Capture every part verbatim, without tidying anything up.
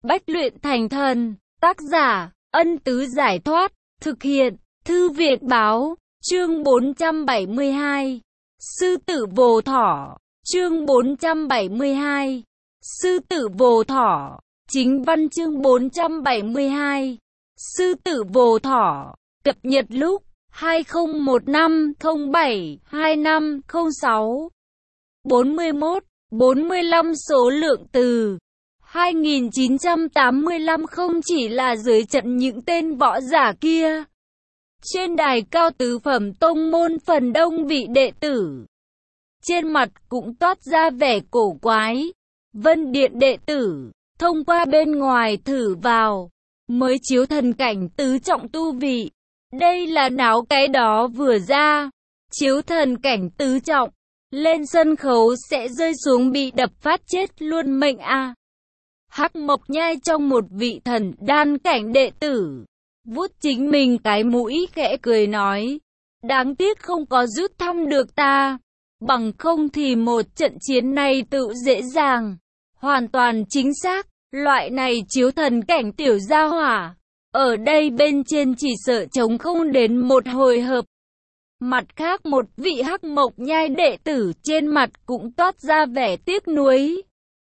Bách luyện thành thần. Tác giả, Ân Tứ Giải Thoát. Thực hiện, Thư Viện Báo. Chương bốn trăm bảy mươi hai. Sư tử Vồ Thỏ. Chương bốn trăm bảy mươi hai. Sư tử Vồ Thỏ. Chính văn chương bốn trăm bảy mươi hai. Sư tử Vồ Thỏ. Cập nhật lúc hai không một năm không bảy hai năm không sáu. bốn mươi mốt, bốn mươi lăm số lượng từ hai nghìn chín trăm tám mươi lăm không chỉ là dưới trận những tên võ giả kia. Trên đài cao tứ phẩm tông môn phần đông vị đệ tử, trên mặt cũng toát ra vẻ cổ quái. Vân Điện đệ tử, thông qua bên ngoài thử vào, mới chiếu thần cảnh tứ trọng tu vị. Đây là náo cái đó vừa ra, chiếu thần cảnh tứ trọng, lên sân khấu sẽ rơi xuống bị đập phát chết luôn mệnh a. À. Hắc Mộc Nhai trong một vị thần đan cảnh đệ tử, vuốt chính mình cái mũi khẽ cười nói, đáng tiếc không có rút thăm được ta, bằng không thì một trận chiến này tự dễ dàng. Hoàn toàn chính xác, loại này chiếu thần cảnh tiểu gia hỏa, ở đây bên trên chỉ sợ chống không đến một hồi hợp. Mặt khác một vị Hắc Mộc Nhai đệ tử trên mặt cũng toát ra vẻ tiếc nuối.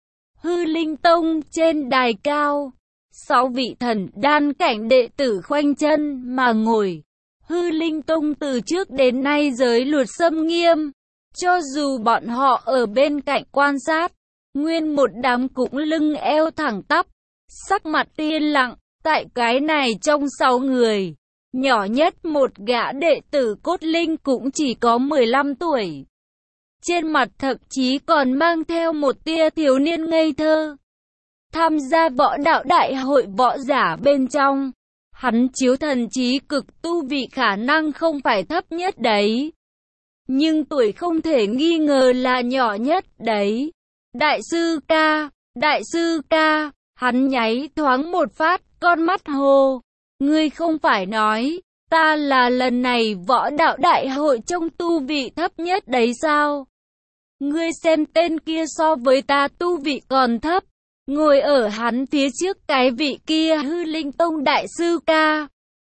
Hư Linh Tông trên đài cao, sáu vị thần đan cảnh đệ tử khoanh chân mà ngồi. Hư Linh Tông từ trước đến nay giới luật xâm nghiêm, cho dù bọn họ ở bên cạnh quan sát, nguyên một đám cũng lưng eo thẳng tắp, sắc mặt yên lặng. Tại cái này trong sáu người, nhỏ nhất một gã đệ tử cốt linh cũng chỉ có mười lăm tuổi. Trên mặt thậm chí còn mang theo một tia thiếu niên ngây thơ. Tham gia võ đạo đại hội võ giả bên trong, hắn chiếu thần trí cực tu vị khả năng không phải thấp nhất đấy. Nhưng tuổi không thể nghi ngờ là nhỏ nhất đấy. Đại sư ca, đại sư ca, hắn nháy thoáng một phát, con mắt hồ. Ngươi không phải nói, ta là lần này võ đạo đại hội trong tu vị thấp nhất đấy sao? Ngươi xem tên kia so với ta tu vị còn thấp, ngồi ở hắn phía trước cái vị kia Hư Linh Tông đại sư ca.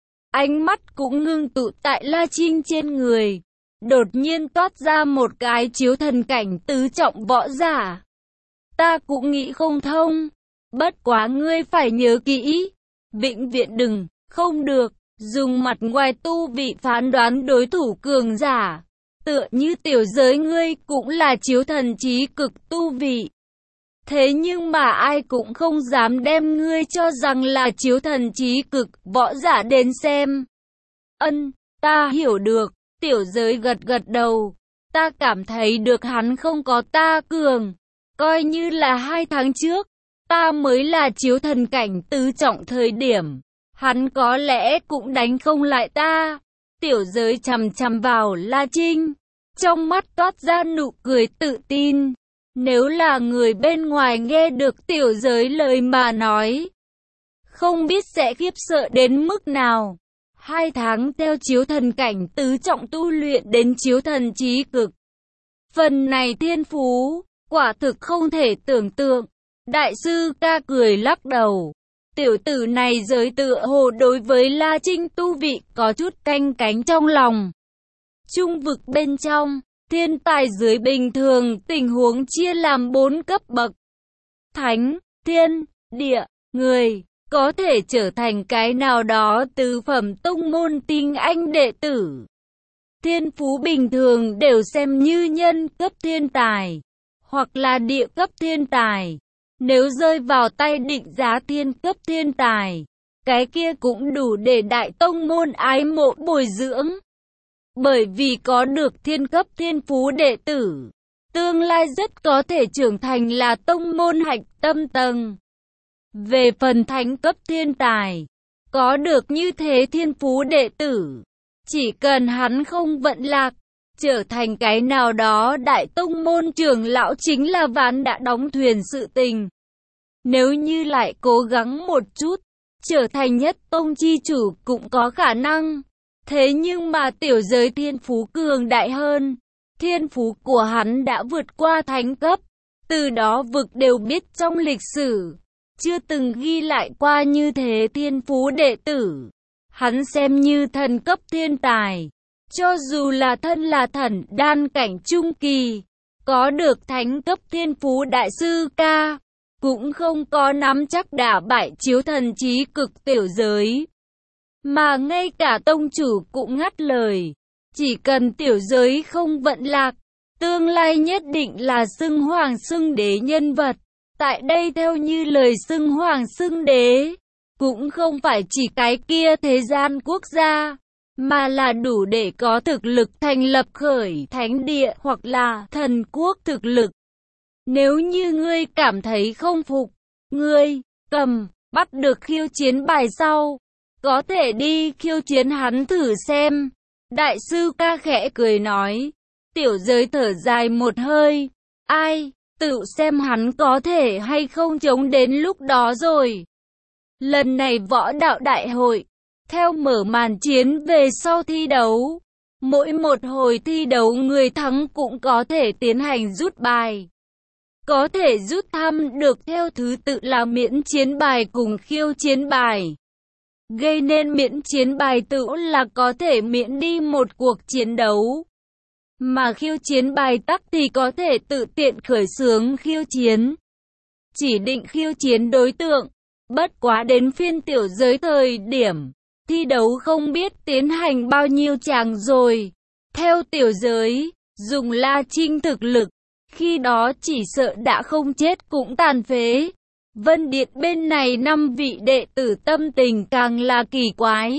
Ánh mắt cũng ngưng tụ tại La Trinh trên người, đột nhiên toát ra một cái chiếu thần cảnh tứ trọng võ giả. Ta cũng nghĩ không thông, bất quá ngươi phải nhớ kỹ, vĩnh viễn đừng, không được, dùng mặt ngoài tu vị phán đoán đối thủ cường giả. Tựa như tiểu giới ngươi cũng là chiếu thần trí cực tu vị. Thế nhưng mà ai cũng không dám đem ngươi cho rằng là chiếu thần trí cực võ giả đến xem. Ân, ta hiểu được, tiểu giới gật gật đầu. Ta cảm thấy được hắn không có ta cường. Coi như là hai tháng trước, ta mới là chiếu thần cảnh tứ trọng thời điểm, hắn có lẽ cũng đánh không lại ta. Tiểu giới chằm chằm vào La Trinh, trong mắt toát ra nụ cười tự tin. Nếu là người bên ngoài nghe được tiểu giới lời mà nói, không biết sẽ khiếp sợ đến mức nào. Hai tháng theo chiếu thần cảnh tứ trọng tu luyện đến chiếu thần trí cực, phần này thiên phú, quả thực không thể tưởng tượng. Đại sư ca cười lắc đầu. Tiểu tử này giới tựa hồ đối với La Trinh tu vị có chút canh cánh trong lòng. Trung vực bên trong, thiên tài dưới bình thường tình huống chia làm bốn cấp bậc. Thánh, thiên, địa, người, có thể trở thành cái nào đó tứ phẩm tông môn tinh anh đệ tử. Thiên phú bình thường đều xem như nhân cấp thiên tài, hoặc là địa cấp thiên tài. Nếu rơi vào tay định giá thiên cấp thiên tài, cái kia cũng đủ để đại tông môn ái mộ bồi dưỡng. Bởi vì có được thiên cấp thiên phú đệ tử, tương lai rất có thể trưởng thành là tông môn hạch tâm tầng. Về phần thánh cấp thiên tài, có được như thế thiên phú đệ tử, chỉ cần hắn không vận lạc, trở thành cái nào đó đại tông môn trưởng lão chính là ván đã đóng thuyền sự tình. Nếu như lại cố gắng một chút, trở thành nhất tông chi chủ cũng có khả năng. Thế nhưng mà tiểu giới thiên phú cường đại hơn. Thiên phú của hắn đã vượt qua thánh cấp. Từ đó vực đều biết trong lịch sử, chưa từng ghi lại qua như thế thiên phú đệ tử. Hắn xem như thần cấp thiên tài. Cho dù là thân là thần đan cảnh trung kỳ, có được thánh cấp thiên phú đại sư ca, cũng không có nắm chắc đả bại chiếu thần trí cực tiểu giới. Mà ngay cả tông chủ cũng ngắt lời, chỉ cần tiểu giới không vận lạc, tương lai nhất định là xưng hoàng xưng đế nhân vật. Tại đây theo như lời xưng hoàng xưng đế, cũng không phải chỉ cái kia thế gian quốc gia, mà là đủ để có thực lực thành lập khởi thánh địa hoặc là thần quốc thực lực. Nếu như ngươi cảm thấy không phục, ngươi cầm bắt được khiêu chiến bài sau, có thể đi khiêu chiến hắn thử xem. Đại sư ca khẽ cười nói. Tiểu giới thở dài một hơi. Ai, tự xem hắn có thể hay không chống đến lúc đó rồi. Lần này võ đạo đại hội, theo mở màn chiến về sau thi đấu, mỗi một hồi thi đấu người thắng cũng có thể tiến hành rút bài. Có thể rút thăm được theo thứ tự là miễn chiến bài cùng khiêu chiến bài. Gây nên miễn chiến bài tự là có thể miễn đi một cuộc chiến đấu. Mà khiêu chiến bài tắc thì có thể tự tiện khởi xướng khiêu chiến. Chỉ định khiêu chiến đối tượng. Bất quá đến phiên tiểu giới thời điểm thi đấu không biết tiến hành bao nhiêu chàng rồi. Theo tiểu giới, dùng La Trinh thực lực, khi đó chỉ sợ đã không chết cũng tàn phế. Vân Điện bên này năm vị đệ tử tâm tình càng là kỳ quái.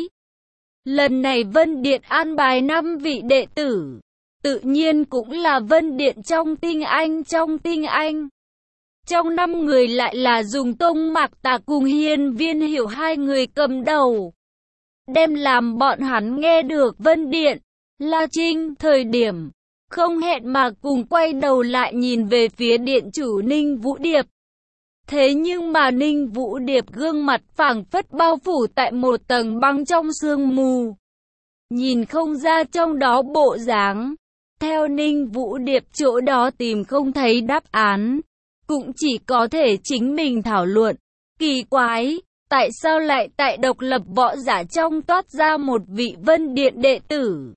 Lần này Vân Điện an bài năm vị đệ tử, tự nhiên cũng là Vân Điện trong tinh anh trong tinh anh. Trong năm người lại là dùng Tông Mạc Tà cùng Hiên Viên Hiểu hai người cầm đầu. Đem làm bọn hắn nghe được Vân Điện, La Trinh thời điểm, không hẹn mà cùng quay đầu lại nhìn về phía điện chủ Ninh Vũ Điệp. Thế nhưng mà Ninh Vũ Điệp gương mặt phảng phất bao phủ tại một tầng băng trong sương mù. Nhìn không ra trong đó bộ dáng. Theo Ninh Vũ Điệp chỗ đó tìm không thấy đáp án. Cũng chỉ có thể chính mình thảo luận. Kỳ quái, tại sao lại tại độc lập võ giả trong toát ra một vị Vân Điện đệ tử?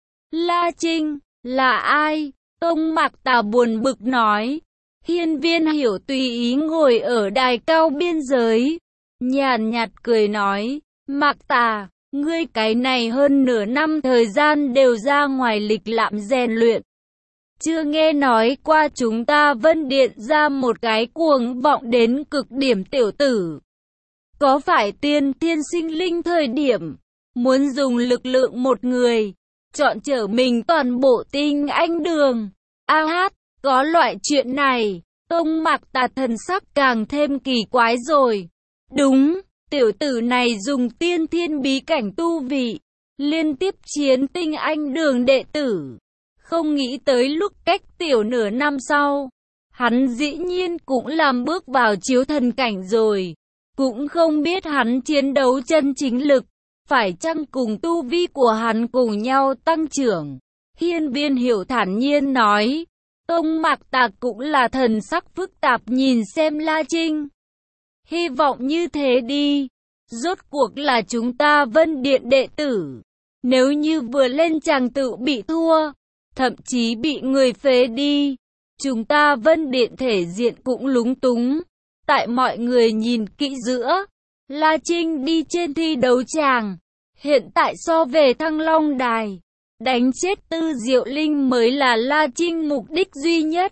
La Trinh, là ai? Tông Mạc Tà buồn bực nói. Hiên Viên Hiểu tùy ý ngồi ở đài cao biên giới. Nhàn nhạt cười nói. Mạc Tà, ngươi cái này hơn nửa năm thời gian đều ra ngoài lịch lãm rèn luyện. Chưa nghe nói qua chúng ta Vân Điện ra một cái cuồng vọng đến cực điểm tiểu tử. Có phải tiên thiên sinh linh thời điểm, muốn dùng lực lượng một người, chọn trở mình toàn bộ tinh anh đường. A hát, có loại chuyện này, Tông Mạc Tà thần sắc càng thêm kỳ quái rồi. Đúng, tiểu tử này dùng tiên thiên bí cảnh tu vị, liên tiếp chiến tinh anh đường đệ tử. Không nghĩ tới lúc cách tiểu nửa năm sau, hắn dĩ nhiên cũng làm bước vào chiếu thần cảnh rồi. Cũng không biết hắn chiến đấu chân chính lực, phải chăng cùng tu vi của hắn cùng nhau tăng trưởng. Hiên Viên Hiểu thản nhiên nói. Tông Mạc Tà cũng là thần sắc phức tạp nhìn xem La Trinh. Hy vọng như thế đi. Rốt cuộc là chúng ta Vân Điện đệ tử. Nếu như vừa lên chàng tự bị thua, thậm chí bị người phế đi, chúng ta Vân Điện thể diện cũng lúng túng. Tại mọi người nhìn kỹ giữa, La Trinh đi trên thi đấu tràng. Hiện tại so về Thăng Long Đài, đánh chết Tư Diệu Linh mới là La Trinh mục đích duy nhất.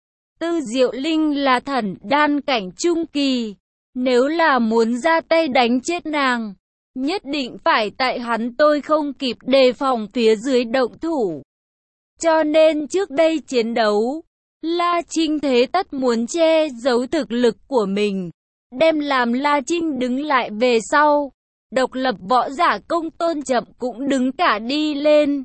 Tư Diệu Linh là thần đan cảnh trung kỳ. Nếu là muốn ra tay đánh chết nàng, nhất định phải tại hắn tôi không kịp đề phòng phía dưới động thủ. Cho nên trước đây chiến đấu, La Trinh thế tất muốn che giấu thực lực của mình, đem làm La Trinh đứng lại về sau. Độc lập võ giả Công Tôn Chậm cũng đứng cả đi lên.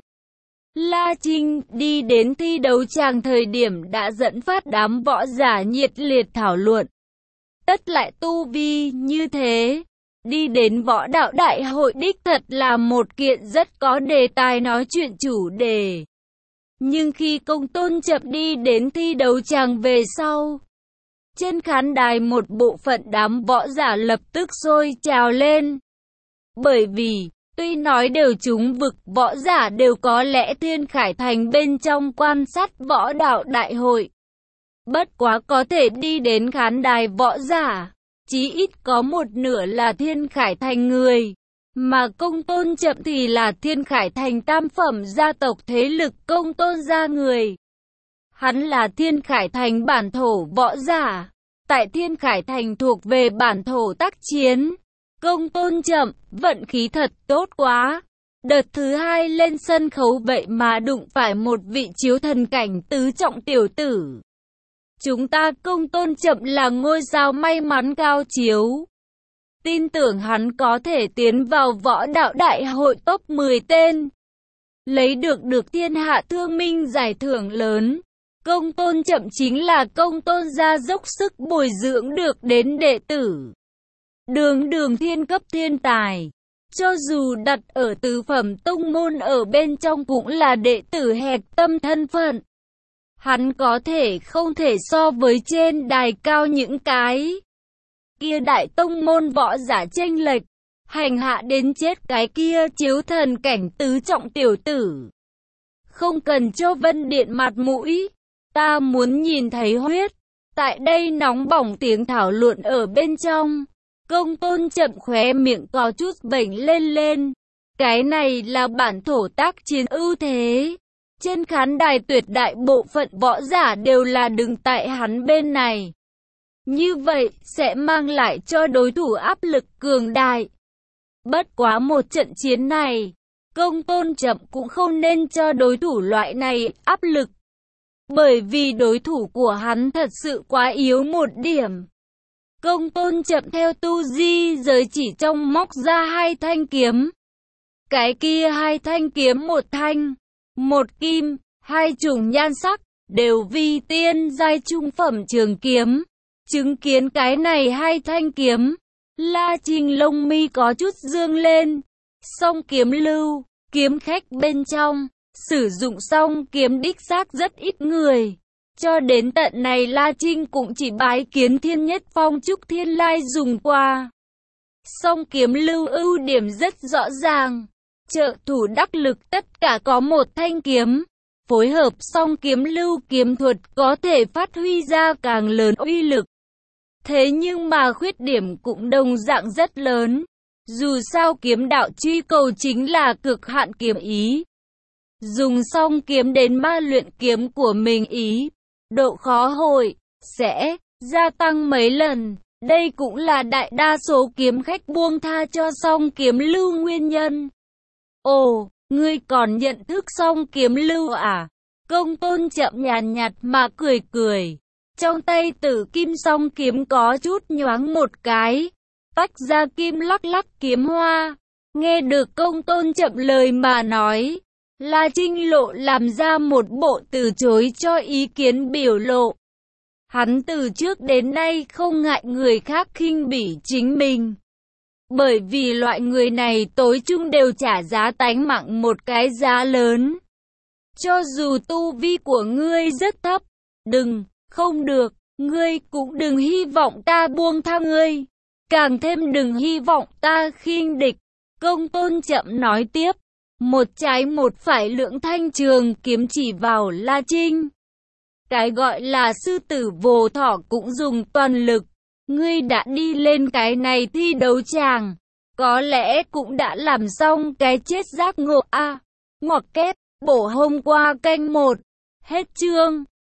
La Trinh đi đến thi đấu tràng thời điểm đã dẫn phát đám võ giả nhiệt liệt thảo luận. Tất lại tu vi như thế, đi đến võ đạo đại hội đích thật là một kiện rất có đề tài nói chuyện chủ đề. Nhưng khi Công Tôn Chậm đi đến thi đấu tràng về sau, Trên khán đài một bộ phận đám võ giả lập tức sôi trào lên. Bởi vì, tuy nói đều chúng vực võ giả đều có lẽ Thiên Khải Thành bên trong quan sát võ đạo đại hội. Bất quá có thể đi đến khán đài võ giả, chí ít có một nửa là Thiên Khải Thành người. Mà Công Tôn Chậm thì là Thiên Khải Thành tam phẩm gia tộc thế lực Công Tôn gia người. Hắn là Thiên Khải Thành bản thổ võ giả. Tại Thiên Khải Thành thuộc về bản thổ tác chiến. Công Tôn Chậm, vận khí thật tốt quá. Đợt thứ hai lên sân khấu vậy mà đụng phải một vị chiếu thần cảnh tứ trọng tiểu tử. Chúng ta Công Tôn Chậm là ngôi sao may mắn cao chiếu. Tin tưởng hắn có thể tiến vào võ đạo đại hội top mười tên. Lấy được được thiên hạ thương minh giải thưởng lớn. Công Tôn Chậm chính là Công Tôn gia dốc sức bồi dưỡng được đến đệ tử. Đường đường thiên cấp thiên tài. Cho dù đặt ở tứ phẩm tông môn ở bên trong cũng là đệ tử hẹp tâm thân phận. Hắn có thể không thể so với trên đài cao những cái kia đại tông môn võ giả chênh lệch, hành hạ đến chết cái kia chiếu thần cảnh tứ trọng tiểu tử. Không cần cho Vân Điện mặt mũi, ta muốn nhìn thấy huyết. Tại đây nóng bỏng tiếng thảo luận ở bên trong, Công Tôn Chậm khóe miệng có chút vểnh lên lên. Cái này là bản thổ tác chiến ưu thế. Trên khán đài tuyệt đại bộ phận võ giả đều là đứng tại hắn bên này. Như vậy sẽ mang lại cho đối thủ áp lực cường đại. Bất quá một trận chiến này, Công Tôn Chậm cũng không nên cho đối thủ loại này áp lực. Bởi vì đối thủ của hắn thật sự quá yếu một điểm. Công Tôn Chậm theo tu di giới chỉ trong móc ra hai thanh kiếm. Cái kia hai thanh kiếm một thanh, một kim, hai chủng nhan sắc, đều vi tiên giai trung phẩm trường kiếm. Chứng kiến cái này hai thanh kiếm, La Trinh lông mi có chút dương lên. Song kiếm lưu, kiếm khách bên trong, sử dụng song kiếm đích xác rất ít người. Cho đến tận này La Trinh cũng chỉ bái kiến Thiên Nhất Phong Trúc Thiên Lai dùng qua. Song kiếm lưu ưu điểm rất rõ ràng. Trợ thủ đắc lực tất cả có một thanh kiếm. Phối hợp song kiếm lưu kiếm thuật có thể phát huy ra càng lớn uy lực. Thế nhưng mà khuyết điểm cũng đồng dạng rất lớn. Dù sao kiếm đạo truy cầu chính là cực hạn kiếm ý. Dùng song kiếm đến ma luyện kiếm của mình ý. Độ khó hội sẽ gia tăng mấy lần. Đây cũng là đại đa số kiếm khách buông tha cho song kiếm lưu nguyên nhân. Ồ, ngươi còn nhận thức song kiếm lưu à? Công Tôn Chậm nhàn nhạt mà cười cười. Trong tay Tử Kim song kiếm có chút nhoáng một cái, tách ra kim lắc lắc kiếm hoa. Nghe được Công Tôn Chậm lời mà nói, La Trinh Lộ làm ra một bộ từ chối cho ý kiến biểu lộ. Hắn từ trước đến nay không ngại người khác khinh bỉ chính mình. Bởi vì loại người này tối chung đều trả giá tánh mạng một cái giá lớn. Cho dù tu vi của ngươi rất thấp, đừng, không được, ngươi cũng đừng hy vọng ta buông tha ngươi. Càng thêm đừng hy vọng ta khinh địch. Công Tôn Chậm nói tiếp. Một trái một phải lưỡng thanh trường kiếm chỉ vào La Trinh. Cái gọi là sư tử vô thỏ cũng dùng toàn lực. Ngươi đã đi lên cái này thi đấu tràng, có lẽ cũng đã làm xong cái chết giác ngộ a. À, ngoặc kép, bổ hôm qua canh một. Hết chương.